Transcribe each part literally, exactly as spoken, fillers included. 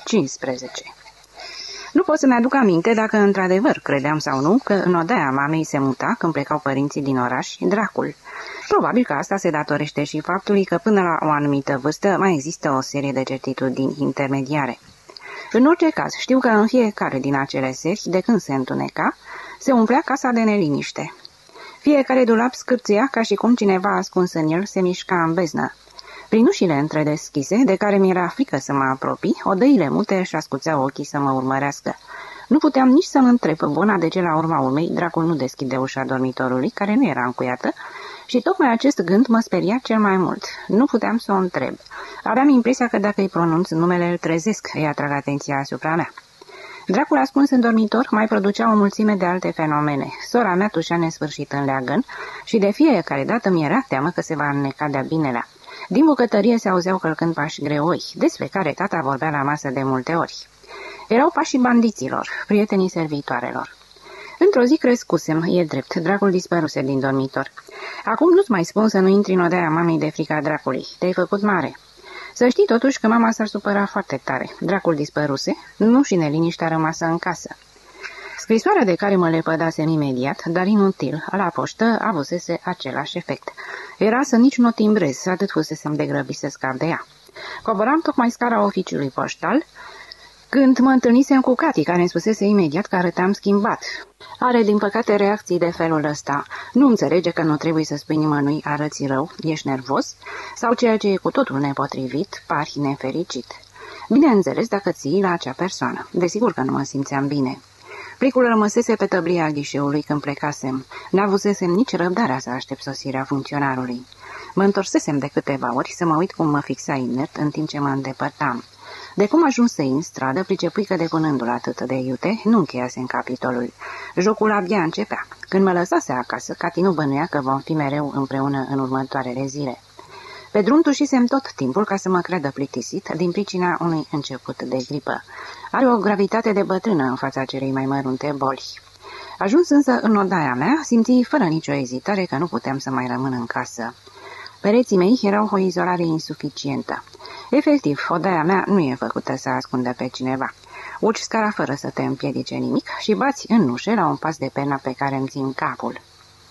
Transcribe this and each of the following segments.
cincisprezece. Nu pot să-mi aduc aminte dacă într-adevăr credeam sau nu că în odaia mamei se muta, când plecau părinții din oraș, dracul. Probabil că asta se datorește și faptului că până la o anumită vârstă mai există o serie de certitudini intermediare. În orice caz, știu că în fiecare din acele seri, de când se întuneca, se umplea casa de neliniște. Fiecare dulap scârțâia ca și cum cineva ascuns în el se mișca în beznă. Prin ușile întredeschise, de care mi-era frică să mă apropii, odăile mute își ascuțeau ochii să mă urmărească. Nu puteam nici să mă întreb bona de ce la urma urmei dracul nu deschide ușa dormitorului, care nu era încuiată, și tocmai acest gând mă speria cel mai mult. Nu puteam să o întreb. Aveam impresia că dacă îi pronunț numele, îl trezesc, îi atrag atenția asupra mea. Dracul ascuns în dormitor mai producea o mulțime de alte fenomene. Sora mea tușea nesfârșit în leagăn și de fiecare dată mi-era teamă că se va înneca de-a binelea. Din bucătărie se auzeau călcând pași greoi, despre care tata vorbea la masă de multe ori. Erau pașii bandiților, prietenii servitoarelor. Într-o zi crescusem, e drept, dracul dispăruse din dormitor. Acum nu-ți mai spun să nu intri în odaia mamei de frica dracului, te-ai făcut mare. Să știi totuși că mama s-ar supăra foarte tare. Dracul dispăruse, nu și neliniștea rămasă în casă. Scrisoarea de care mă lepădasem imediat, dar inutil, la poștă, avusese același efect. Era să nici nu o timbrez, atât fusesem de grăbit să scap de ea. Coboram tocmai scara oficiului poștal, când mă întâlnisem cu Cati, care îmi spusese imediat că arătam schimbat. Are, din păcate, reacții de felul ăsta. Nu înțelege că nu trebuie să spui nimănui arăți rău, ești nervos, sau ceea ce e cu totul nepotrivit, pari nefericit. Bineînțeles, dacă ții la acea persoană. Desigur că nu mă simțeam bine. Plicul rămăsese pe tăblia ghișeului când plecasem. N-avusesem nici răbdarea să aștept sosirea funcționarului. Mă întorsesem de câteva ori să mă uit cum mă fixa inert în timp ce mă îndepărtam. De cum ajunsei în stradă, pricepui că depunându-l atât de iute, nu încheiase în capitolul. Jocul abia începea. Când mă lăsase acasă, Cati nu bănuia că vom fi mereu împreună în următoarele zile. Pe drum tușisem tot timpul ca să mă creadă plictisit din pricina unui început de gripă. Are o gravitate de bătrână în fața celei mai mărunte boli. Ajuns însă în odaia mea, simți fără nicio ezitare că nu puteam să mai rămân în casă. Pereții mei erau o izolare insuficientă. Efectiv, odaia mea nu e făcută să ascundă pe cineva. Urci scara fără să te împiedice nimic și bați în ușe la un pas de perna pe care îmi țin capul.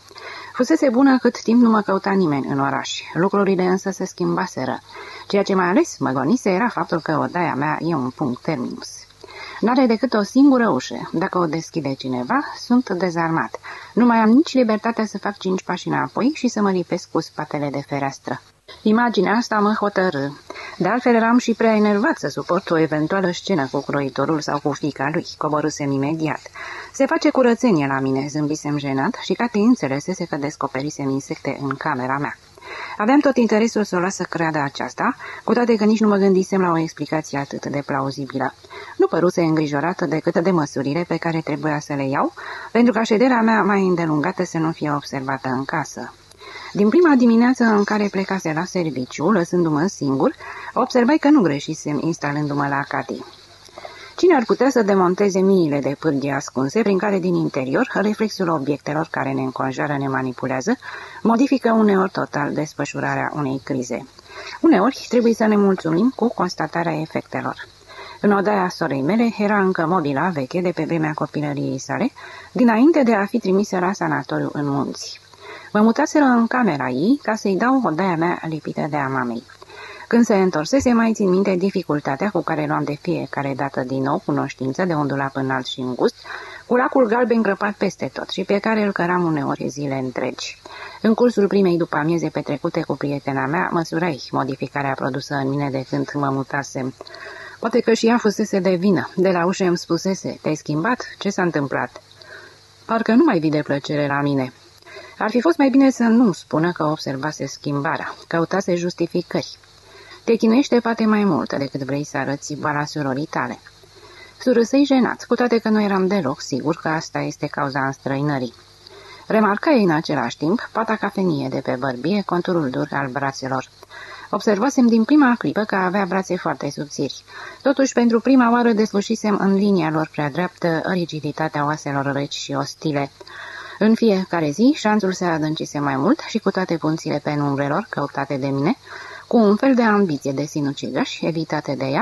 Fusese bună cât timp nu mă căuta nimeni în oraș. Lucrurile însă se schimbaseră. Ceea ce mai ales mă gonise era faptul că odaia mea e un punct terminus. N-are decât o singură ușă. Dacă o deschide cineva, sunt dezarmat. Nu mai am nici libertatea să fac cinci pași înapoi și să mă lipesc cu spatele de fereastră. Imaginea asta mă hotărâ. De altfel eram și prea enervat să suport o eventuală scenă cu croitorul sau cu fiica lui. Coborâsem imediat. Se face curățenie la mine, zâmbisem jenat și Cati înțelesese că descoperisem insecte în camera mea. Aveam tot interesul să o las să creadă aceasta, cu toate că nici nu mă gândisem la o explicație atât de plauzibilă. Nu păruse îngrijorată decât de măsurile pe care trebuia să le iau, pentru ca șederea mea mai îndelungată să nu fie observată în casă. Din prima dimineață în care plecase la serviciu, lăsându-mă singur, observai că nu greșisem instalându-mă la Cati. Cine ar putea să demonteze miile de pârghii ascunse prin care din interior reflexul obiectelor care ne înconjoară ne manipulează, modifică uneori total desfășurarea unei crize. Uneori trebuie să ne mulțumim cu constatarea efectelor. În odaia sorei mele era încă mobila veche de pe vremea copilăriei sale, dinainte de a fi trimisă la sanatoriu în munți. Mă mutaseră în camera ei ca să-i dau odaia mea lipită de a mamei. Când se întorsese, mai țin minte dificultatea cu care luam de fiecare dată din nou cunoștință de un dulap înalt și îngust, cu lacul galben grăpat peste tot și pe care îl căram uneori zile întregi. În cursul primei după amieze petrecute cu prietena mea, măsurai modificarea produsă în mine de când mă mutasem. Poate că și ea fusese de vină. De la ușă îmi spusese, te-ai schimbat? Ce s-a întâmplat? Parcă nu mai vide plăcere la mine. Ar fi fost mai bine să nu spună că observase schimbarea, căutase justificări. Te chinuiește poate mai mult decât vrei să arăți boala surorii tale. Surâsei jenat, cu toate că nu eram deloc sigur că asta este cauza înstrăinării. Remarcai în același timp pata cafenie de pe bărbie, conturul dur al brațelor. Observasem din prima clipă că avea brațe foarte subțiri. Totuși, pentru prima oară deslușisem în linia lor prea dreaptă rigiditatea oaselor reci și ostile. În fiecare zi, șanțul se adâncise mai mult și cu toate punțile penumbrelor căutate de mine, cu un fel de ambiție de sinucigaș evitate de ea,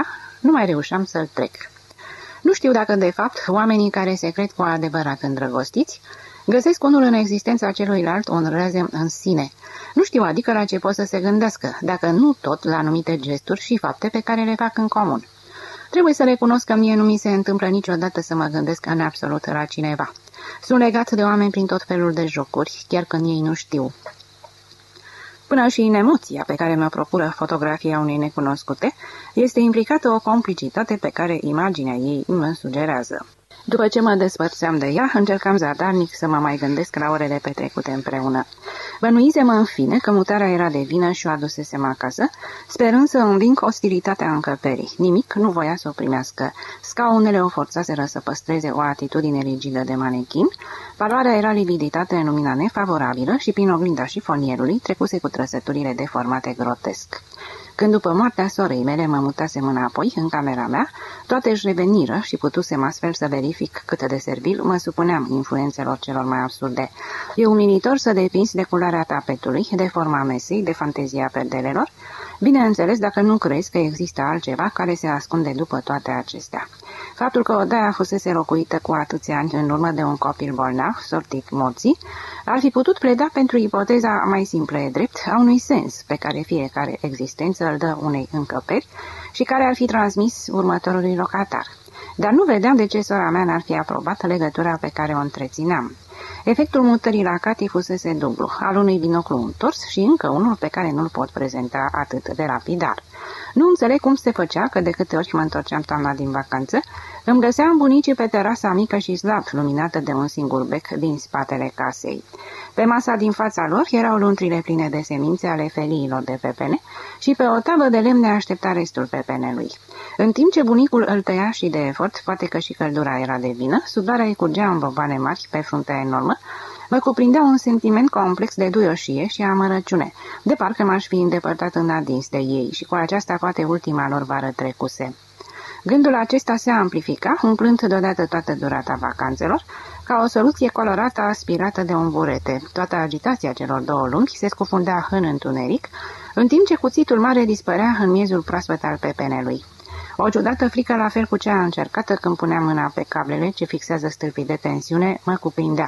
Nu mai reușeam să-l trec. Nu știu dacă, de fapt, oamenii care se cred cu adevărat îndrăgostiți găsesc unul în existența celuilalt un răzem în sine. Nu știu adică la ce pot să se gândească, dacă nu tot la anumite gesturi și fapte pe care le fac în comun. Trebuie să recunosc că mie nu mi se întâmplă niciodată să mă gândesc în absolut la cineva. Sunt legat de oameni prin tot felul de jocuri, chiar când ei nu știu. Până și în emoția pe care mi-o procură fotografia unei necunoscute, este implicată o complicitate pe care imaginea ei mă sugerează. După ce mă despărțeam de ea, încercam zadarnic să mă mai gândesc la orele petrecute împreună. Bănuisem în fine că mutarea era de vină și o adusesem acasă, sperând să înving ostilitatea încăperii. Nimic nu voia să o primească. Scaunele o forțaseră să păstreze o atitudine rigidă de manechin, valoarea era lividitate în lumina nefavorabilă și prin oglinda șifonierului trecuse cu trăsăturile deformate grotesc. Când după moartea sorei mele mă mutasem înapoi în camera mea, toate își reveniră și putusem astfel să verific cât de servil mă supuneam influențelor celor mai absurde. E umilitor să depinzi de culoarea tapetului, de forma mesei, de fantezia perdelelor, bineînțeles dacă nu crezi că există altceva care se ascunde după toate acestea. Faptul că odaia fusese locuită cu atâția ani în urmă de un copil bolnav, sortit morții, ar fi putut pleda pentru ipoteza mai simplă e drept a unui sens pe care fiecare existență îl dă unei încăperi și care ar fi transmis următorului locatar. Dar nu vedeam de ce sora mea n-ar fi aprobat legătura pe care o întrețineam. Efectul mutării la Cati fusese dublu, al unui binoclu întors și încă unul pe care nu-l pot prezenta atât de lapidar. Nu înțeleg cum se făcea că de câte ori mă întorceam toamna din vacanță, îmi găseam bunicii pe terasa mică și slab, luminată de un singur bec din spatele casei. Pe masa din fața lor erau luntrile pline de semințe ale feliilor de pepene și pe o tavă de lemne aștepta restul pepenelui. În timp ce bunicul îl tăia și de efort, poate că și căldura era de vină, sudarea îi curgea în bobane mari pe fruntea enormă, mă cuprindea un sentiment complex de duioșie și amărăciune, de parcă m-aș fi îndepărtat în adins de ei și cu aceasta poate ultima lor vară trecuse. Gândul acesta se amplifica, umplând deodată toată durata vacanțelor, ca o soluție colorată aspirată de un burete. Toată agitația celor două luni se scufundea în întuneric, în timp ce cuțitul mare dispărea în miezul proaspăt al pepenelui. O ciudată frică, la fel cu cea încercată când puneam mâna pe cablele ce fixează stâlpii de tensiune, mă cuprindea.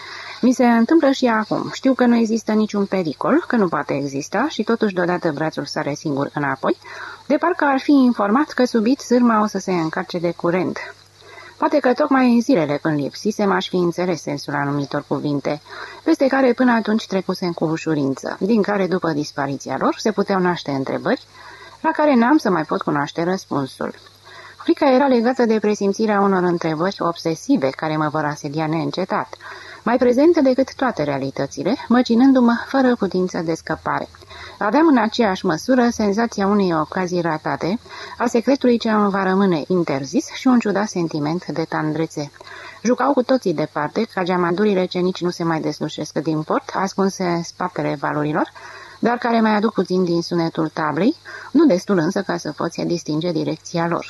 Mi se întâmplă și acum. Știu că nu există niciun pericol, că nu poate exista și totuși deodată brațul sare singur înapoi, de parcă ar fi informat că subit sârma o să se încarce de curent. Poate că tocmai în zilele când lipsisem aș fi înțeles sensul anumitor cuvinte, peste care până atunci trecusem cu ușurință, din care după dispariția lor se puteau naște întrebări, la care n-am să mai pot cunoaște răspunsul. Frica era legată de presimțirea unor întrebări obsesive care mă vor asedia neîncetat, mai prezente decât toate realitățile, măcinându-mă fără putință de scăpare. Aveam în aceeași măsură senzația unei ocazii ratate, a secretului ce îmi va rămâne interzis și un ciudat sentiment de tandrețe. Jucau cu toții departe, ca geamandurile ce nici nu se mai deslușesc din port, ascunse în spatele valurilor, dar care mai aduc puțin din sunetul tablei, nu destul însă ca să poți distinge direcția lor.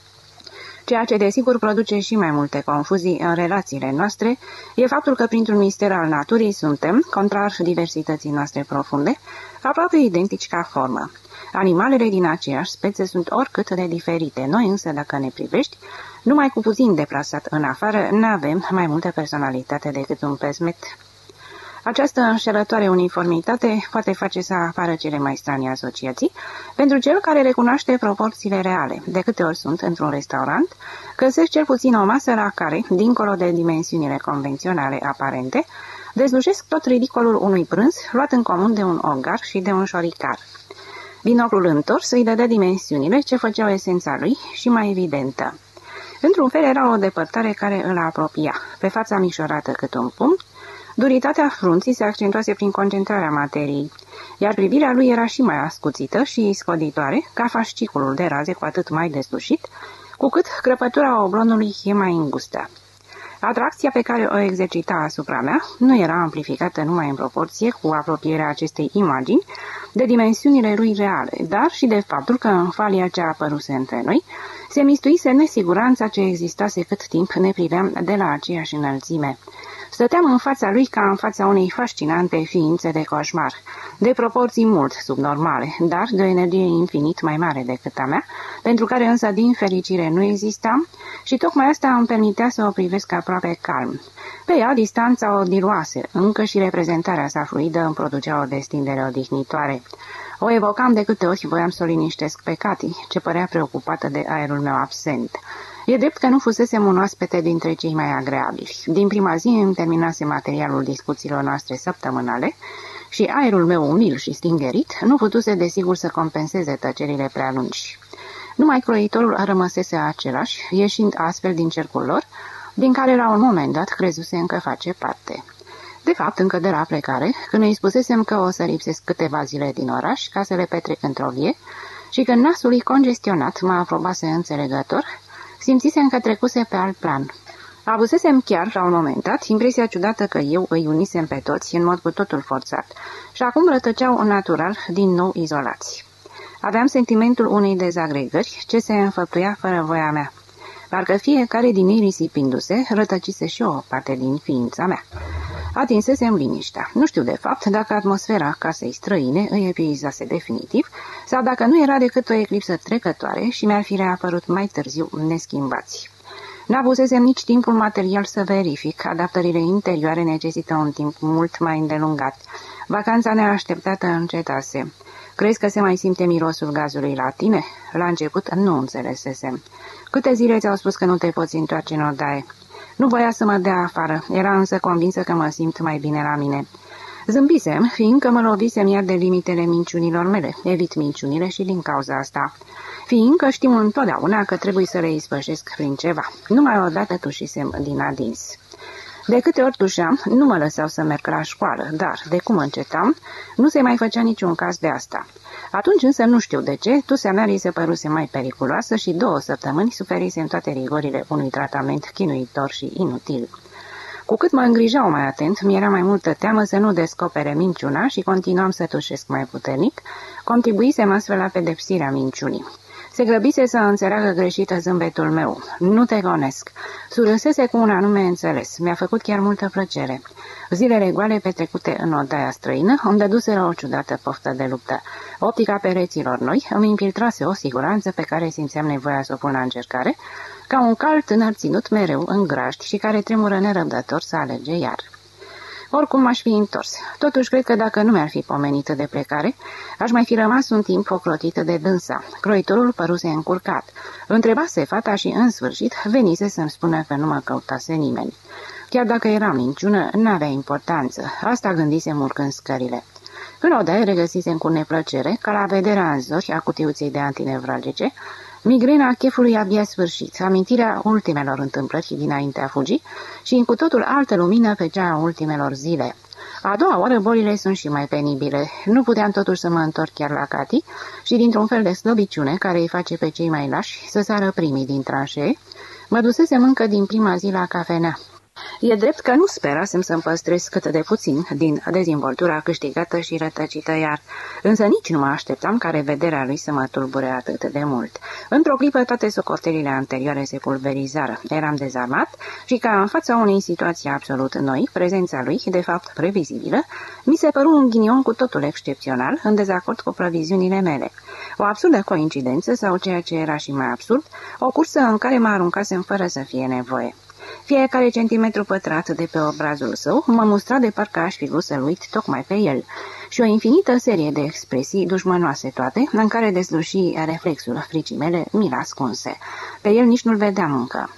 Ceea ce desigur produce și mai multe confuzii în relațiile noastre e faptul că printr-un mister al naturii suntem, contrar diversității noastre profunde, aproape identici ca formă. Animalele din aceeași specie sunt oricât de diferite, noi însă, dacă ne privești, numai cu puțin deplasat în afară, n-avem mai multă personalitate decât un pesmet. Această înșelătoare uniformitate poate face să apară cele mai stranii asociații pentru cel care recunoaște proporțiile reale. De câte ori sunt într-un restaurant, găsesc cel puțin o masă la care, dincolo de dimensiunile convenționale aparente, dezlușesc tot ridicolul unui prânz luat în comun de un ogar și de un șoricar. Binoclul întors îi dădea dimensiunile ce făceau esența lui și mai evidentă. Într-un fel era o depărtare care îl apropia, pe fața micșorată cât un pumn. Duritatea frunții se accentuase prin concentrarea materiei, iar privirea lui era și mai ascuțită și scoditoare, ca fasciculul de raze cu atât mai deslușit, cu cât crăpătura oblonului e mai îngustă. Atracția pe care o exercita asupra mea nu era amplificată numai în proporție cu apropierea acestei imagini de dimensiunile lui reale, dar și de faptul că în falia ce apăruse între noi se mistuise nesiguranța ce existase cât timp ne priveam de la aceeași înălțime. Stăteam în fața lui ca în fața unei fascinante ființe de coșmar, de proporții mult subnormale, dar de o energie infinit mai mare decât a mea, pentru care însă din fericire nu existam și tocmai asta îmi permitea să o privesc aproape calm. Pe ea, distanța o diluase, încă și reprezentarea sa fluidă îmi producea o destindere odihnitoare. O evocam de câte ori voiam să o liniștesc pe Cati, ce părea preocupată de aerul meu absent. E drept că nu fusesem un oaspete dintre cei mai agreabili. Din prima zi îmi terminase materialul discuțiilor noastre săptămânale și aerul meu umil și stingerit nu putuse desigur să compenseze tăcerile prea lungi. Numai croitorul rămăsese același, ieșind astfel din cercul lor, din care la un moment dat crezuse încă face parte. De fapt, încă de la plecare, când îi spusesem că o să lipsesc câteva zile din oraș ca să le petrec într-o vie și când nasul lui congestionat mă aprobase înțelegător, simțisem că trecuse pe alt plan. Avusesem chiar, la un moment dat, impresia ciudată că eu îi unisem pe toți în mod cu totul forțat și acum rătăceau natural din nou izolați. Aveam sentimentul unei dezagregări ce se înfăptuia fără voia mea. Parcă fiecare din ei risipindu-se, rătăcise și o parte din ființa mea. Atinsesem liniștea. Nu știu de fapt dacă atmosfera casei străine îi epuizase definitiv sau dacă nu era decât o eclipsă trecătoare și mi-ar fi reapărut mai târziu neschimbați. N-avusesem nici timpul material să verific. Adaptările interioare necesită un timp mult mai îndelungat. Vacanța neașteptată încetase. Crezi că se mai simte mirosul gazului la tine? La început nu înțelesesem. Câte zile ți-au spus că nu te poți întoarce în odaie? Nu voia să mă dea afară, era însă convinsă că mă simt mai bine la mine. Zâmbisem, fiindcă mă lovisem iar de limitele minciunilor mele. Evit minciunile și din cauza asta. Fiindcă știu întotdeauna că trebuie să le ispășesc prin ceva. Numai odată tușisem din adins. De câte ori tușeam, nu mă lăsau să merg la școală, dar, de cum încetam, nu se mai făcea niciun caz de asta. Atunci însă nu știu de ce, tusea mea li se păruse mai periculoasă și două săptămâni suferisem toate rigorile unui tratament chinuitor și inutil. Cu cât mă îngrijau mai atent, mi-era mai multă teamă să nu descopere minciuna și continuam să tușesc mai puternic, contribuisem astfel la pedepsirea minciunii. Se grăbise să înțeleagă greșită zâmbetul meu. Nu te gonesc. Surâsese cu un anume înțeles. Mi-a făcut chiar multă plăcere. Zilele goale petrecute în odaia străină îmi dăduseră o ciudată poftă de luptă. Optica pereților noi îmi infiltrase o siguranță pe care simțeam nevoia să o pun la încercare, ca un cal tânăr ținut mereu în graști și care tremură nerăbdător să alerge iar. Oricum m-aș fi întors. Totuși, cred că dacă nu mi-ar fi pomenită de plecare, aș mai fi rămas un timp ocrotită de dânsa. Croitorul păruse încurcat. Întrebase fata și, în sfârșit, venise să-mi spună că nu mă căutase nimeni. Chiar dacă era minciună, n-avea importanță. Asta gândisem urcând scările. În odaie regăsisem cu neplăcere, ca la vederea în zori a cutiuței de antinevralgice, migrena chefului abia sfârșit, amintirea ultimelor întâmplări dinaintea fugii și în cu totul altă lumină pe cea a ultimelor zile. A doua oară bolile sunt și mai penibile. Nu puteam totuși să mă întorc chiar la Cati și dintr-un fel de slăbiciune care îi face pe cei mai lași să sară primii din tranșee, mă dusesem încă din prima zi la cafenea. E drept că nu sperasem să-mi păstrez cât de puțin din dezvoltura câștigată și rătăcită iar, însă nici nu mă așteptam ca revederea lui să mă tulbure atât de mult. Într-o clipă toate socotelile anterioare se pulverizară. Eram dezarmat și ca în fața unei situații absolut noi, prezența lui, de fapt previzibilă, mi se păru un ghinion cu totul excepțional, în dezacord cu previziunile mele. O absurdă coincidență sau ceea ce era și mai absurd, o cursă în care mă aruncasem fără să fie nevoie. Fiecare centimetru pătrat de pe obrazul său mă mustra de parcă aș fi vrut să-l uit tocmai pe el și o infinită serie de expresii dușmănoase toate, în care desluși reflexul fricii mele mi l-ascunse. Pe el nici nu-l vedeam încă.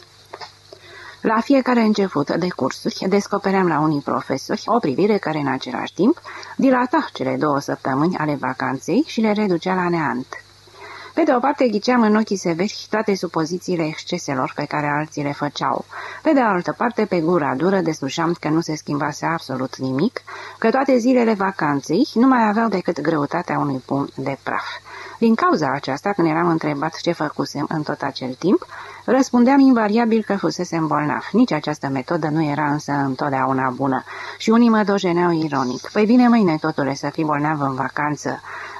La fiecare început de cursuri descopeream la unii profesori o privire care în același timp dilata cele două săptămâni ale vacanței și le reducea la neant. Pe de o parte ghiceam în ochii severi toate supozițiile exceselor pe care alții le făceau. Pe de altă parte, pe gura dură deslușeam că nu se schimbase absolut nimic, că toate zilele vacanței nu mai aveau decât greutatea unui pumn de praf. Din cauza aceasta, când eram întrebat ce făcusem în tot acel timp, răspundeam invariabil că fusesem bolnav. Nici această metodă nu era însă întotdeauna bună și unii mă dojeneau ironic. Păi bine, mâine, totule, să fii bolnav în vacanță.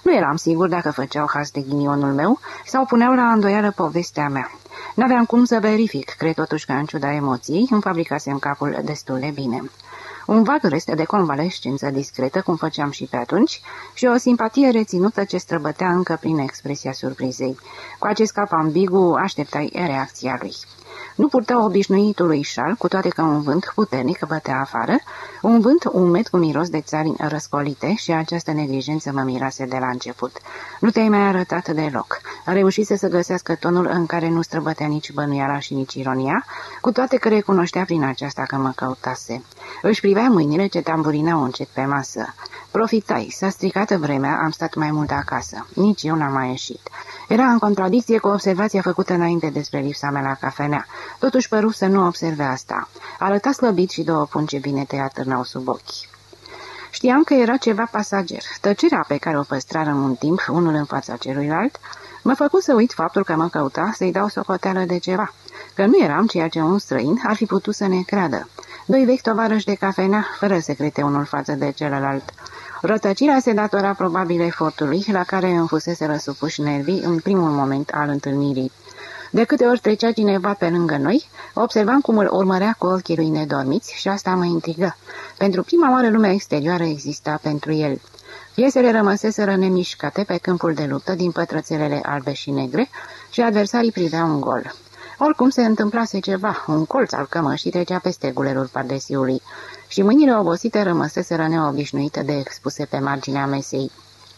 Nu eram sigur dacă făceau haz de ghinionul meu sau puneau la îndoială povestea mea. N-aveam cum să verific, cred totuși că în ciuda emoției îmi fabricasem capul destul de bine. Un vag rest de convalescență discretă, cum făceam și pe atunci, și o simpatie reținută ce străbătea încă prin expresia surprizei. Cu acest cap ambigu așteptai reacția lui. Nu purta obișnuitului șal, cu toate că un vânt puternic bătea afară, un vânt umed cu miros de țarini răscolite și această neglijență mă mirase de la început. Nu te-ai mai arătat deloc. Reușise să găsească tonul în care nu străbătea nici bănuiala și nici ironia, cu toate că recunoștea prin aceasta că mă căutase. Își privea mâinile ce tamburinau încet pe masă. Profitai, s-a stricat vremea, am stat mai mult acasă. Nici eu n-am mai ieșit. Era în contradicție cu observația făcută înainte despre lipsa mea la cafenea. Totuși păru să nu observe asta. Arăta slăbit și două pungi bine te atârnau sub ochi. Știam că era ceva pasager. Tăcerea pe care o păstrarăm un timp, unul în fața celuilalt, mă făcu să uit faptul că mă căuta să-i dau socoteală de ceva. Că nu eram ceea ce un străin ar fi putut să ne creadă. Doi vechi tovarăși de cafenea, fără secrete unul față de celălalt. Rătăcirea se datora probabil efortului la care îmi fusese răsupuși nervii în primul moment al întâlnirii. De câte ori trecea cineva pe lângă noi, observam cum îl urmărea cu ochii lui nedormiți și asta mă intrigă. Pentru prima oară lumea exterioară exista pentru el. Piesele rămăseseră nemișcate pe câmpul de luptă din pătrățelele albe și negre și adversarii priveau un gol. Oricum se întâmplase ceva, un colț al cămășii trecea peste gulerul pardesiului și mâinile obosite rămăseseră neobișnuite de expuse pe marginea mesei.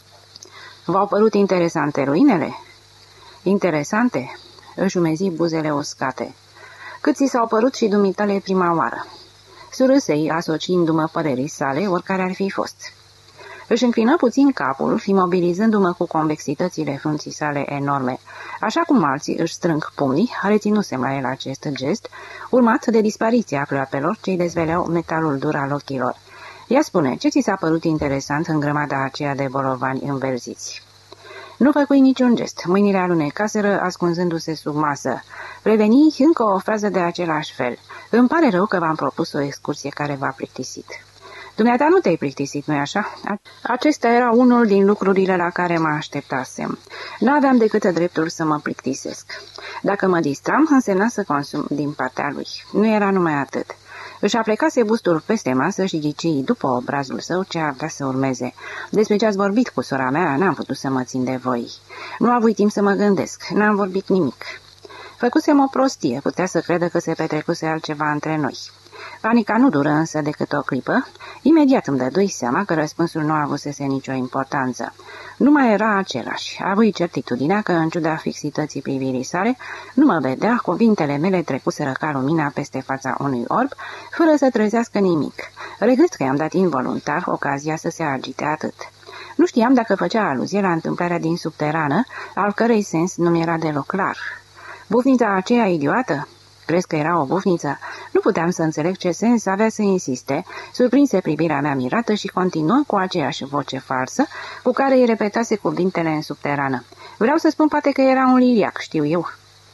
V-au părut interesante ruinele? Interesante? Își umezi buzele uscate. Cât ți s-au părut și dumitale prima oară? Surâsei, asociindu-mă părerii sale, oricare ar fi fost. Își înclină puțin capul, imobilizându-mă cu convexitățile frunții sale enorme. Așa cum alții își strâng pumnii, reținusem la el acest gest, urmat de dispariția ploapelor ce-i dezveleau metalul dur al ochilor. Ia spune, ce ți s-a părut interesant în grămada aceea de bolovani înverziți? Nu făcui niciun gest, mâinile alunecaseră ascunzându-se sub masă. Preveni încă o frază de același fel. Îmi pare rău că v-am propus o excursie care v-a plictisit. Dumneata nu te-ai plictisit, nu-i așa? Acesta era unul din lucrurile la care mă așteptasem. N-aveam decât dreptul să mă plictisesc. Dacă mă distram, însemna să consum din partea lui. Nu era numai atât. Își aplecase bustul peste masă și ghicii după obrazul său ce avea să urmeze. Despre ce ați vorbit cu sora mea, n-am putut să mă țin de voi. Nu am avut timp să mă gândesc, n-am vorbit nimic. Făcusem o prostie, putea să crede că se petrecuse altceva între noi. Panica nu dură însă decât o clipă. Imediat îmi dădui seama că răspunsul nu avusese nicio importanță. Nu mai era același. Avui certitudinea că, în ciuda fixității privirii sale, nu mă vedea, cuvintele mele trecuseră ca lumina peste fața unui orb, fără să trezească nimic. Regret că i-am dat involuntar ocazia să se agite atât. Nu știam dacă făcea aluzie la întâmplarea din subterană, al cărei sens nu mi-era deloc clar. Bufnița aceea idiotă? Crezi că era o bufniță? Nu puteam să înțeleg ce sens avea să insiste, surprinse privirea mea mirată și continuă cu aceeași voce falsă, cu care îi repetase cuvintele în subterană. Vreau să spun poate că era un liliac, știu eu.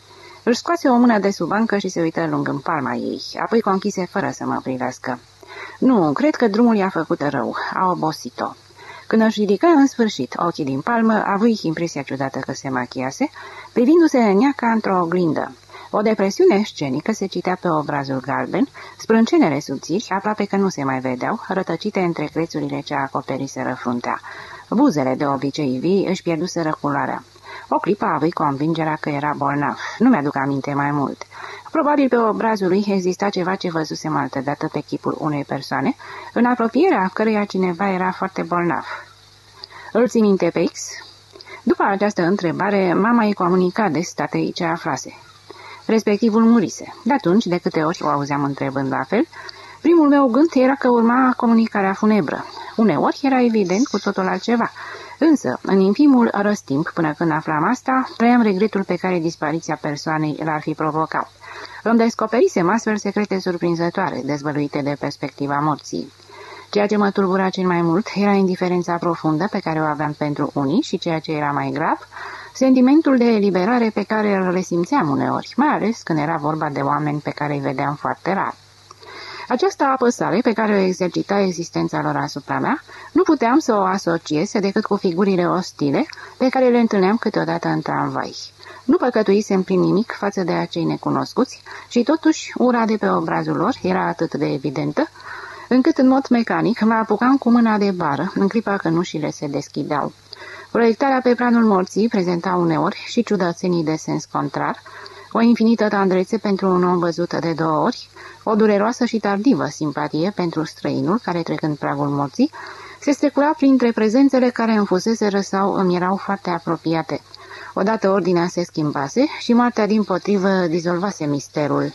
Își scoase o mână de sub bancă și se uită lung în palma ei, apoi conchise fără să mă privească. Nu, cred că drumul i-a făcut rău, a obosit-o. Când își ridică în sfârșit ochii din palmă, avui impresia ciudată că se machiase, privindu-se în ea ca într-o oglindă. O depresiune scenică se citea pe obrazul galben, sprâncenele subțiri, aproape că nu se mai vedeau, rătăcite între crețurile ce acoperiseră fruntea. Buzele de obicei vii își pierduseră culoarea. O clipă avui convingerea că era bolnav. Nu mi-aduc aminte mai mult. Probabil pe obrazul lui exista ceva ce văzusem altădată pe chipul unei persoane, în apropierea căreia cineva era foarte bolnav. Îl ții minte pe X? După această întrebare, mama îi comunica des tatei ce aflase. Respectivul murise. De atunci, de câte ori o auzeam întrebând la fel, primul meu gând era că urma comunicarea funebră. Uneori era evident cu totul altceva. Însă, în infimul răstimp, până când aflam asta, trăiam regretul pe care dispariția persoanei l-ar fi provocat. Îmi descoperisem astfel secrete surprinzătoare, dezvăluite de perspectiva morții. Ceea ce mă tulbura cel mai mult era indiferența profundă pe care o aveam pentru unii și ceea ce era mai grav, sentimentul de eliberare pe care îl resimțeam uneori, mai ales când era vorba de oameni pe care îi vedeam foarte rar. Această apăsare pe care o exercita existența lor asupra mea, nu puteam să o asociez decât cu figurile ostile pe care le întâlneam câteodată în tramvai. Nu păcătuisem prin nimic față de acei necunoscuți și totuși ura de pe obrazul lor era atât de evidentă, încât în mod mecanic mă apucam cu mâna de bară în clipa când ușile se deschideau. Proiectarea pe planul morții prezenta uneori și ciudățenii de sens contrar, o infinită tandrețe pentru un om văzut de două ori, o dureroasă și tardivă simpatie pentru străinul care, trecând pragul morții, se strecura printre prezențele care îmi fuseseră sau îmi erau foarte apropiate. Odată ordinea se schimbase și moartea dimpotrivă dizolvase misterul.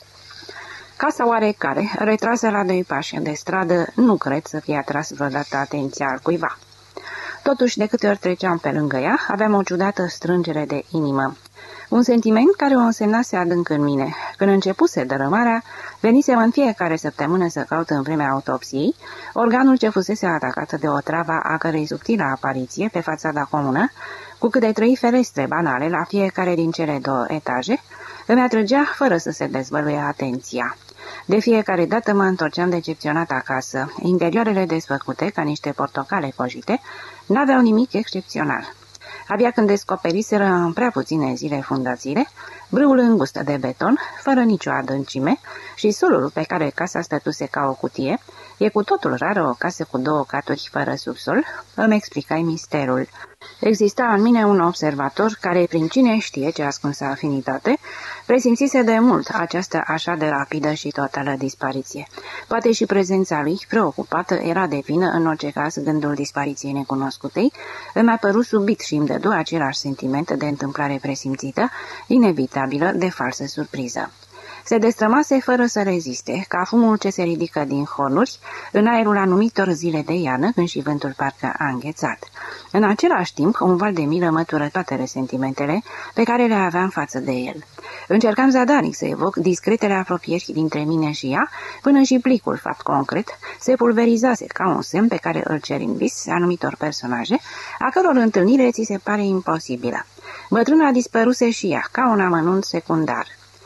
Casa oarecare, retrasă la doi pași de stradă, nu cred să fie atras vreodată atenția al cuiva. Totuși, de câte ori treceam pe lângă ea, aveam o ciudată strângere de inimă. Un sentiment care o însemnase adânc în mine. Când începuse dărâmarea, venisem în fiecare săptămână să caut în vremea autopsiei organul ce fusese atacat de o travă a cărei subtilă apariție pe fațada comună, cu câte trei ferestre banale la fiecare din cele două etaje, îmi atrăgea fără să se dezvăluie atenția. De fiecare dată mă întorceam decepționat acasă. Interioarele desfăcute, ca niște portocale cojite, n-aveau nimic excepțional. Abia când descoperiseră în prea puține zile fundațiile, brâul îngust de beton, fără nicio adâncime, și solul pe care casa stătuse ca o cutie, e cu totul rară o casă cu două caturi fără subsol, îmi explicai misterul. Exista în mine un observator care, prin cine știe ce ascunsă afinitate, presimțise de mult această așa de rapidă și totală dispariție. Poate și prezența lui, preocupată, era de vină, în orice caz gândul dispariției necunoscutei, îmi apăru subit și îmi dădu același sentiment de întâmplare presimțită, inevitabilă, de falsă surpriză. Se destrămase fără să reziste, ca fumul ce se ridică din hornuri, în aerul anumitor zile de iarnă, când și vântul parcă a înghețat. În același timp, un val de milă mătură toate resentimentele pe care le aveam față de el. Încercam zadarnic să evoc discretele apropieri dintre mine și ea, până și plicul fapt concret se pulverizase ca un semn pe care îl cer în vis anumitor personaje, a căror întâlnire ți se pare imposibilă. Bătrâna dispăruse și ea, ca un amănunt secundar.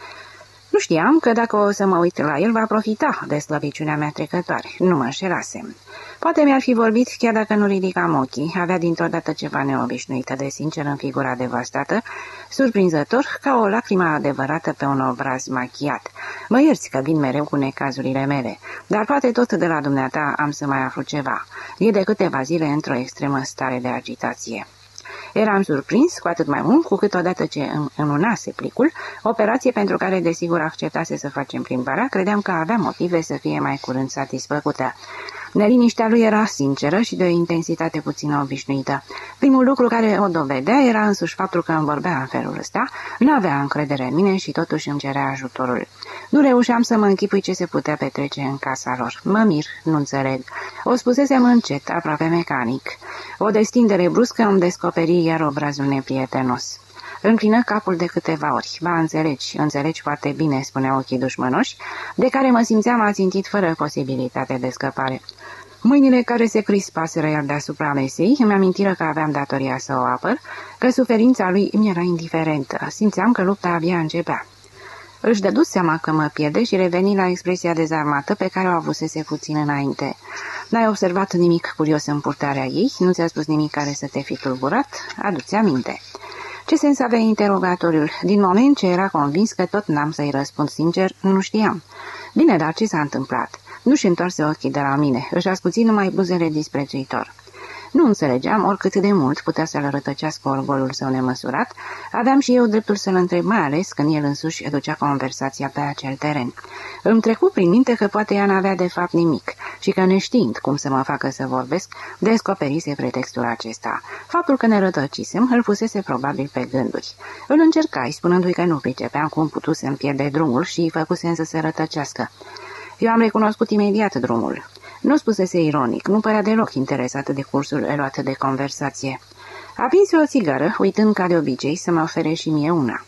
Nu știam că dacă o să mă uit la el, va profita de slăbiciunea mea trecătoare. Nu mă înșelasem. Poate mi-ar fi vorbit chiar dacă nu ridicam ochii. Avea dintr-o dată ceva neobișnuită de sincer în figura devastată, surprinzător, ca o lacrimă adevărată pe un obraz machiat. Mă ierți că vin mereu cu necazurile mele, dar poate tot de la dumneata am să mai aflu ceva. E de câteva zile într-o extremă stare de agitație. Eram surprins, cu atât mai mult, cu cât odată ce îmi înunase plicul, operație pentru care desigur acceptase să facem plimbarea, credeam că avea motive să fie mai curând satisfăcută. Neliniștea lui era sinceră și de o intensitate puțin obișnuită. Primul lucru care o dovedea era însuși faptul că îmi vorbea în felul ăsta, nu avea încredere în mine și totuși îmi cerea ajutorul. Nu reușeam să mă închipui ce se putea petrece în casa lor. Mă mir, nu înțeleg. O spusesem încet, aproape mecanic. O destindere bruscă îmi descoperi iar obrazul neprietenos. Înclină capul de câteva ori. Ba, înțelegi, înțelegi foarte bine, spunea ochii dușmănoși, de care mă simțeam ațintit fără posibilitate de scăpare. Mâinile care se crispaseră iar deasupra mesei îmi amintiră că aveam datoria să o apăr, că suferința lui mi era indiferentă. Simțeam că lupta abia începea. Își dădu seama că mă pierde și reveni la expresia dezarmată pe care o avusese puțin înainte. N-ai observat nimic curios în purtarea ei? Nu ți-a spus nimic care să te fi tulburat? Adu-ți aminte. Ce sens avea interogatoriul? Din moment ce era convins că tot n-am să-i răspund sincer, nu știam. Bine, dar ce s-a întâmplat? Nu-și întoarse ochii de la mine, își ascuți numai buzele disprețuitor. Nu înțelegeam oricât de mult putea să-l rătăcească orgolul său nemăsurat, aveam și eu dreptul să-l întreb, mai ales când el însuși ducea conversația pe acel teren. Îmi trecu prin minte că poate ea n-avea de fapt nimic și că, neștiind cum să mă facă să vorbesc, descoperise pretextul acesta. Faptul că ne rătăcisem îl pusese probabil pe gânduri. Îl încercai, spunându-i că nu pricepeam cum putu să-mi pierde drumul și îi făcusem să se rătăcească. Eu am recunoscut imediat drumul. Nu spusese ironic, nu părea deloc interesat de cursul luat de conversație. Aprinse o țigară, uitând ca de obicei să mă ofere și mie una.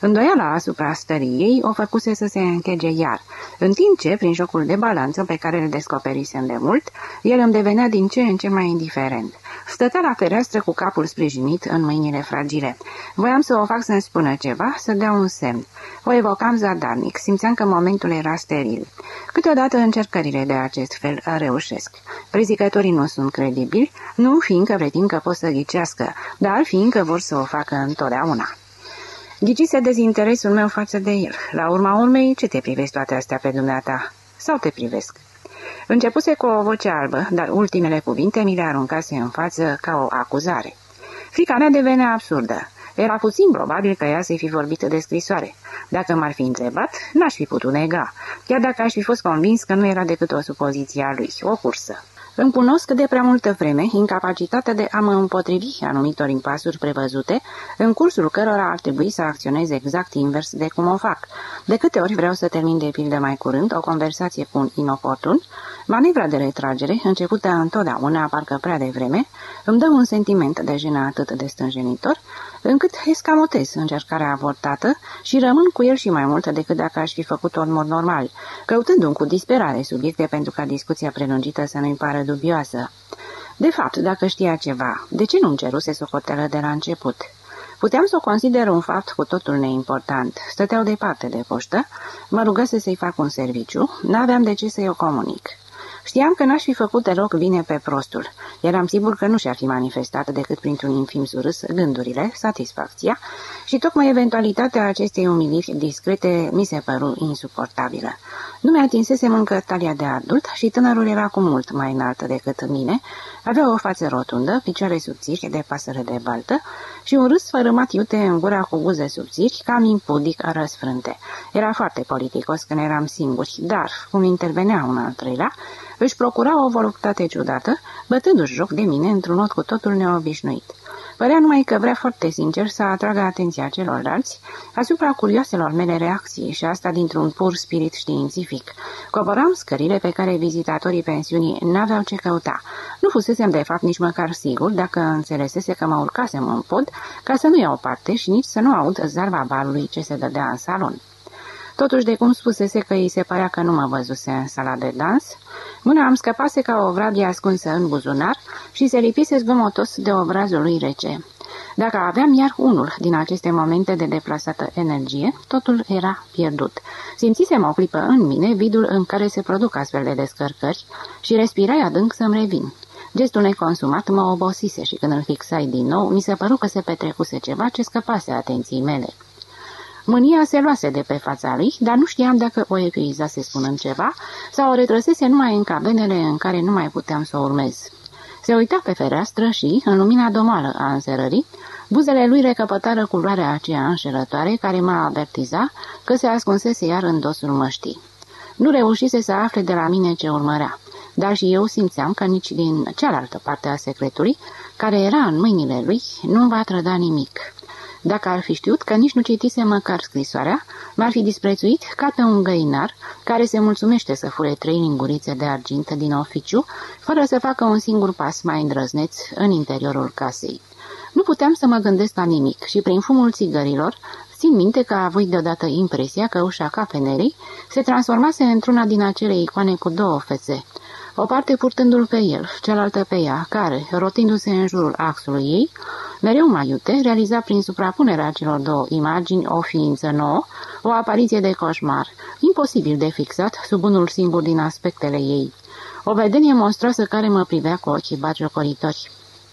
Îndoiala asupra stării ei o făcuse să se închege iar, în timp ce, prin jocul de balanță pe care îl descoperisem de mult, el îmi devenea din ce în ce mai indiferent. Stătea la fereastră cu capul sprijinit în mâinile fragile. Voiam să o fac să-mi spună ceva, să dea un semn. O evocam zadarnic, simțeam că momentul era steril. Câteodată încercările de acest fel reușesc. Prezicătorii nu sunt credibili, nu fiindcă pretind că pot să ghicească, dar fiindcă vor să o facă întotdeauna. Ghicise dezinteresul meu față de el. La urma urmei, ce te privesc toate astea pe dumneata? Sau te privesc? Începuse cu o voce albă, dar ultimele cuvinte mi le aruncase în față ca o acuzare. Frica mea devenea absurdă. Era puțin probabil că ea să-i fi vorbit de scrisoare. Dacă m-ar fi întrebat, n-aș fi putut nega, chiar dacă aș fi fost convins că nu era decât o supoziție a lui, o cursă. Îmi cunosc de prea multă vreme incapacitatea de a mă împotrivi anumitor impasuri prevăzute, în cursul cărora ar trebui să acționez exact invers de cum o fac. De câte ori vreau să termin de pildă mai curând o conversație cu un inoportun, manevra de retragere, începută întotdeauna, parcă prea devreme, îmi dă un sentiment de jenă atât de stânjenitor, încât escamotez încercarea avortată și rămân cu el și mai mult decât dacă aș fi făcut-o în mod normal, căutându-mi cu disperare subiecte pentru ca discuția prelungită să nu-i pară dubioasă. De fapt, dacă știa ceva, de ce nu-mi ceruse socoteală de la început? Puteam să o consider un fapt cu totul neimportant. Stăteau departe de poștă, mă rugase să-i fac un serviciu, n-aveam de ce să-i o comunic. Știam că n-aș fi făcut deloc bine pe prostul. Eram sigur că nu și-ar fi manifestat decât printr-un infim surâs gândurile, satisfacția, și tocmai eventualitatea acestei umiliri discrete mi se păru insuportabilă. Nu mi-atinsesem încă talia de adult și tânărul era cu mult mai înaltă decât mine, avea o față rotundă, picioare subțiri de pasăre de baltă și un râs fărâmat iute în gura cu buze subțiri, cam impudic răsfrânte. Era foarte politicos când eram singuri, dar, cum intervenea un al treilea, își procura o voluptate ciudată, bătându-și joc de mine într-un mod cu totul neobișnuit. Părea numai că vrea foarte sincer să atragă atenția celorlalți asupra curioaselor mele reacții și asta dintr-un pur spirit științific. Coboram scările pe care vizitatorii pensiunii n-aveau ce căuta. Nu fusesem de fapt nici măcar sigur dacă înțelesese că mă urcasem în pod ca să nu iau parte și nici să nu aud zarva balului ce se dădea în salon. Totuși, de cum spusese că îi se părea că nu mă văzuse în sala de dans, mâna îmi scăpase ca o vrabie ascunsă în buzunar și se lipise zgomotos de obrazul lui rece. Dacă aveam iar unul din aceste momente de deplasată energie, totul era pierdut. Simțisem o clipă în mine vidul în care se produc astfel de descărcări și respirai adânc să-mi revin. Gestul neconsumat mă obosise și când îl fixai din nou, mi se păru că se petrecuse ceva ce scăpase atenției mele. Mânia se luase de pe fața lui, dar nu știam dacă o epuizase spunând ceva sau o retrăsese numai în cabenele în care nu mai puteam să o urmez. Se uita pe fereastră și, în lumina domală a înserării, buzele lui recăpătară culoarea aceea înșelătoare care mă avertiza că se ascunsese iar în dosul măștii. Nu reușise să afle de la mine ce urmărea, dar și eu simțeam că nici din cealaltă parte a secretului, care era în mâinile lui, nu va trăda nimic. Dacă ar fi știut că nici nu citise măcar scrisoarea, m-ar fi disprețuit ca pe un găinar care se mulțumește să fure trei lingurițe de argint din oficiu, fără să facă un singur pas mai îndrăzneț în interiorul casei. Nu puteam să mă gândesc la nimic și prin fumul țigărilor țin minte că a avut deodată impresia că ușa capenerei se transformase într-una din acele icoane cu două fețe, o parte purtându-l pe el, cealaltă pe ea, care, rotindu-se în jurul axului ei, mereu mai iute, realiza prin suprapunerea celor două imagini o ființă nouă, o apariție de coșmar, imposibil de fixat sub unul singur din aspectele ei. O vedenie monstruoasă care mă privea cu ochii batjocoritori.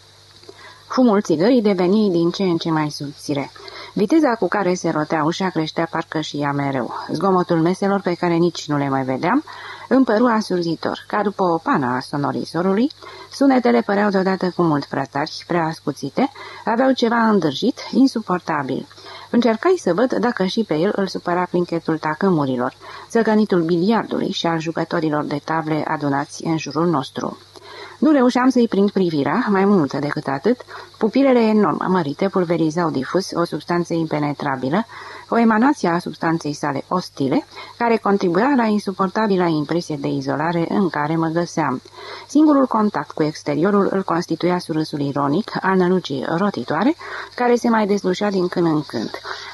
Fumul țigării deveni din ce în ce mai subțire. Viteza cu care se rotea ușa creștea parcă și ea mereu. Zgomotul meselor pe care nici nu le mai vedeam îmi păru asurzitor, ca după o pană a sonorisorului, sunetele păreau deodată cu mult prea tari, prea ascuțite, aveau ceva îndârjit, insuportabil. Încercai să văd dacă și pe el îl supăra clinchetul tacâmurilor, țăcănitul biliardului și al jucătorilor de table adunați în jurul nostru. Nu reușeam să-i prind privirea, mai mult decât atât, pupilele enorm mărite pulverizau difuz o substanță impenetrabilă, o emanație a substanței sale ostile, care contribuia la insuportabila impresie de izolare în care mă găseam. Singurul contact cu exteriorul îl constituia surâsul ironic al nălucii rotitoare, care se mai deslușea din când în când.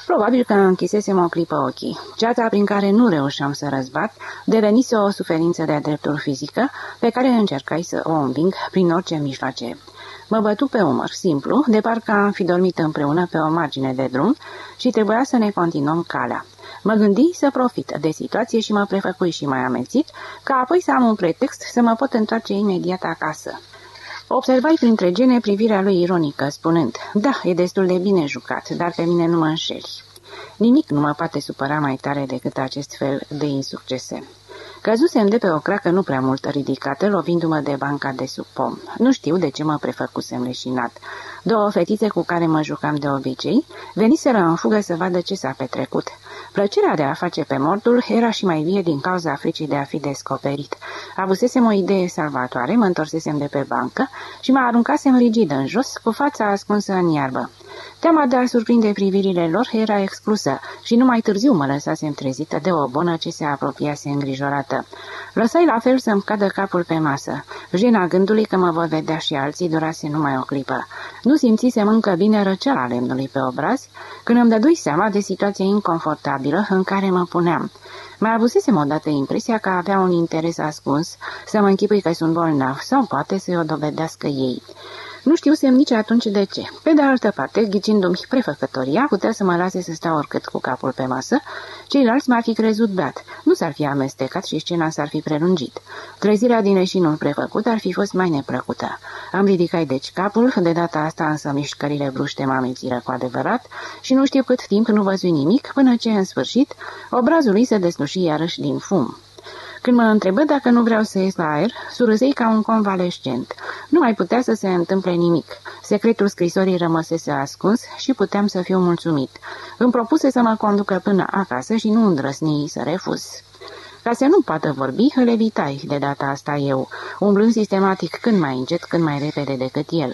Probabil că închisesem o clipă ochii. Ceața prin care nu reușeam să răzbat devenise o suferință de-a dreptul fizică pe care încercai să o înving prin orice mijloace. Mă bătu pe umăr, simplu, de parcă am fi dormit împreună pe o margine de drum și trebuia să ne continuăm calea. Mă gândi să profit de situație și mă prefăcui și mai amețit, ca apoi să am un pretext să mă pot întoarce imediat acasă. Observai printre gene privirea lui ironică, spunând, da, e destul de bine jucat, dar pe mine nu mă înșeli. Nimic nu mă poate supăra mai tare decât acest fel de insuccese. Căzusem de pe o cracă nu prea mult ridicată, lovindu-mă de banca de sub pom. Nu știu de ce mă prefăcusem leșinat. Două fetițe cu care mă jucam de obicei veniseră în fugă să vadă ce s-a petrecut. Plăcerea de a face pe mortul era și mai vie din cauza fricii de a fi descoperit. Avusesem o idee salvatoare, mă întorsesem de pe bancă și mă aruncasem rigid în jos, cu fața ascunsă în iarbă. Teama de a surprinde privirile lor era exclusă și numai târziu mă lăsasem trezită de o bonă ce se apropiase îngrijorată. Lăsai la fel să-mi cadă capul pe masă. Jena gândului că mă vor vedea și alții durase numai o clipă. Nu simțisem încă bine răceala lemnului pe obraz, când îmi dădui seama de situația inconfortabilă în care mă puneam. Mai avusesem odată impresia că avea un interes ascuns, să mă închipui că sunt bolnav sau poate să-i o dovedească ei. Nu știusem nici atunci de ce. Pe de altă parte, ghicindu-mi prefăcătoria, putea să mă lase să stau oricât cu capul pe masă, ceilalți m-ar fi crezut beat, nu s-ar fi amestecat și scena s-ar fi prelungit. Trezirea din leșinul prefăcut ar fi fost mai neplăcută. Îmi ridicai deci capul, de data asta însă mișcările bruște mă amețiră cu adevărat și nu știu cât timp nu văzui nimic, până ce, în sfârșit, obrazul lui se desluși iarăși din fum. Când mă întrebă dacă nu vreau să ies la aer, surâsei ca un convalescent. Nu mai putea să se întâmple nimic. Secretul scrisorii rămăsese ascuns și puteam să fiu mulțumit. Îmi propuse să mă conducă până acasă și nu îndrăsni să refuz. Ca să nu poată vorbi, îl evitai de data asta eu, umblând sistematic cât mai încet, cât mai repede decât el.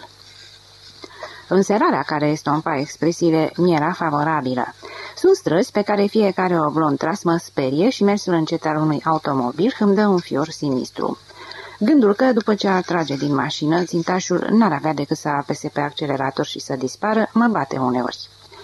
Înserarea care estompa expresiile mi-era favorabilă. Sunt străzi pe care fiecare oblon tras mă sperie și mersul încet al unui automobil îmi dă un fior sinistru. Gândul că, după ce ar trage din mașină, țintașul n-ar avea decât să apese pe accelerator și să dispară, mă bate uneori.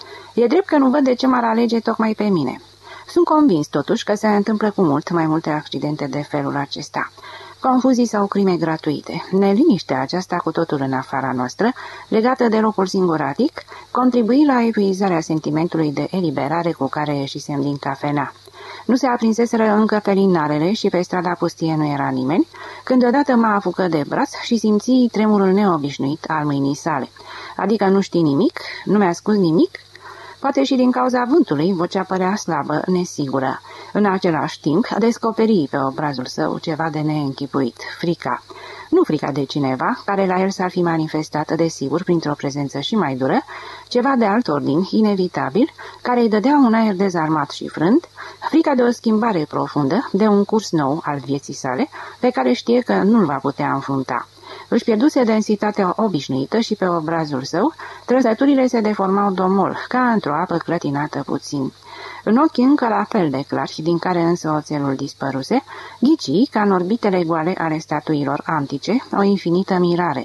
E drept că nu văd de ce m-ar alege tocmai pe mine. Sunt convins, totuși, că se întâmplă cu mult mai multe accidente de felul acesta. Confuzii sau crime gratuite. Neliniștea aceasta cu totul în afara noastră, legată de locul singuratic, contribui la epuizarea sentimentului de eliberare cu care ieșisem din cafenea. Nu se aprinseseră încă felinarele și pe strada pustie nu era nimeni, când deodată mă apucă de braț și simți tremurul neobișnuit al mâinii sale. Adică nu știi nimic? Nu mi-a spus nimic? Poate și din cauza vântului, vocea părea slabă, nesigură. În același timp, descoperi pe obrazul său ceva de neînchipuit, frica. Nu frica de cineva, care la el s-ar fi manifestat, desigur, printr-o prezență și mai dură, ceva de alt ordin, inevitabil, care îi dădea un aer dezarmat și frânt, frica de o schimbare profundă, de un curs nou al vieții sale, pe care știe că nu-l va putea înfrunta. Își pierduse densitatea obișnuită și pe obrazul său, trăsăturile se deformau domol, ca într-o apă clătinată puțin. În ochii încă la fel de clari, din care însă oțelul dispăruse, ghici, ca în orbitele goale ale statuilor antice, o infinită mirare.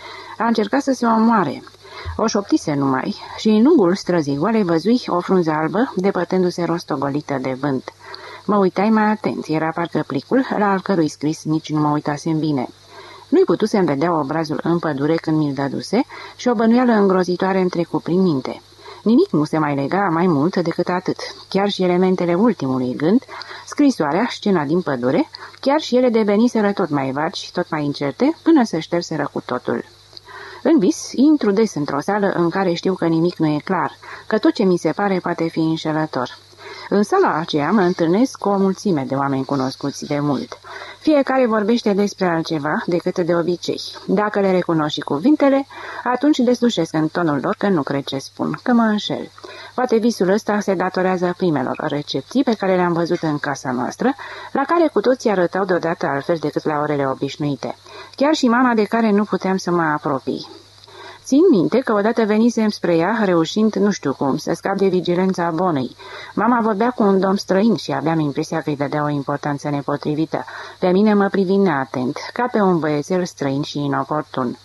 A încercat să se omoare. O șoptise numai și în lungul străzii goale văzui o frunză albă, depărtându-se rostogolită de vânt. Mă uitai mai atent, era parcă plicul, la al cărui scris nici nu mă uitasem bine. Nu-i putusem vedea obrazul în pădure când mi-l dăduse și o bănuială îngrozitoare îmi trecu prin minte. Nimic nu se mai lega mai mult decât atât. Chiar și elementele ultimului gând, scrisoarea, scena din pădure, chiar și ele deveniseră tot mai vagi, tot mai incerte, până să șterseră cu totul. În vis, intru des într-o sală în care știu că nimic nu e clar, că tot ce mi se pare poate fi înșelător. În sala aceea mă întâlnesc cu o mulțime de oameni cunoscuți de mult. Fiecare vorbește despre altceva decât de obicei. Dacă le recunosc și cuvintele, atunci deslușesc în tonul lor că nu cred ce spun, că mă înșel. Poate visul ăsta se datorează primelor recepții pe care le-am văzut în casa noastră, la care cu toții arătau deodată altfel decât la orele obișnuite. Chiar și mama de care nu puteam să mă apropii. Țin minte că odată venisem spre ea, reușind, nu știu cum, să scap de vigilența bonei. Mama vorbea cu un domn străin și aveam impresia că îi dădea o importanță nepotrivită. Pe mine mă privi neatent, ca pe un băiețel străin și inoportun.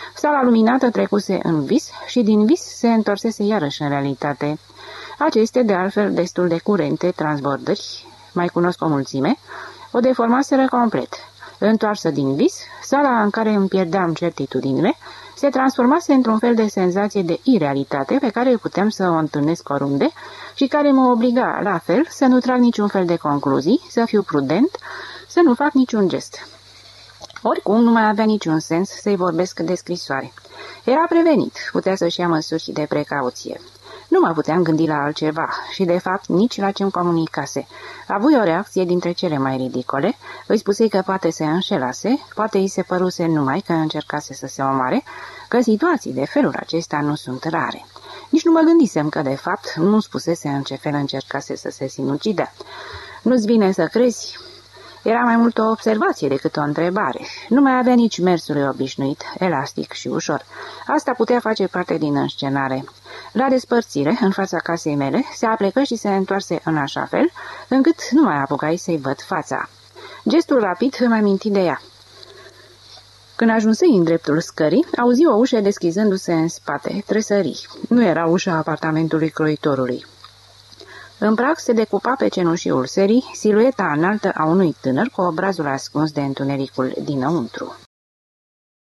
Sala luminată trecuse în vis și din vis se întorsese iarăși în realitate. Aceste, de altfel, destul de curente transbordări, mai cunosc o mulțime, o deformaseră complet. Întoarsă din vis, sala în care îmi pierdeam certitudinile se transformase într-un fel de senzație de irealitate pe care puteam să o întâlnesc oriunde și care mă obliga, la fel, să nu trag niciun fel de concluzii, să fiu prudent, să nu fac niciun gest. Oricum, nu mai avea niciun sens să-i vorbesc de scrisoare. Era prevenit, putea să-și ia măsuri de precauție. Nu mă puteam gândi la altceva și, de fapt, nici la ce-mi comunicase. Avui o reacție dintre cele mai ridicole, îi spusei că poate se înșelase, poate îi se păruse numai că încercase să se omoare, că situații de felul acesta nu sunt rare. Nici nu mă gândisem că, de fapt, nu spusese în ce fel încercase să se sinucidă. Nu-ți vine să crezi? Era mai mult o observație decât o întrebare. Nu mai avea nici mersul obișnuit, elastic și ușor. Asta putea face parte din înscenare. La despărțire, în fața casei mele, se aplecă și se întoarse în așa fel, încât nu mai apucai să-i văd fața. Gestul rapid îmi aminti de ea. Când ajunsei în dreptul scării, auzi o ușă deschizându-se în spate, tresări. Nu era ușa apartamentului croitorului. În prag se decupa pe cenușiul serii silueta înaltă a unui tânăr cu obrazul ascuns de întunericul dinăuntru.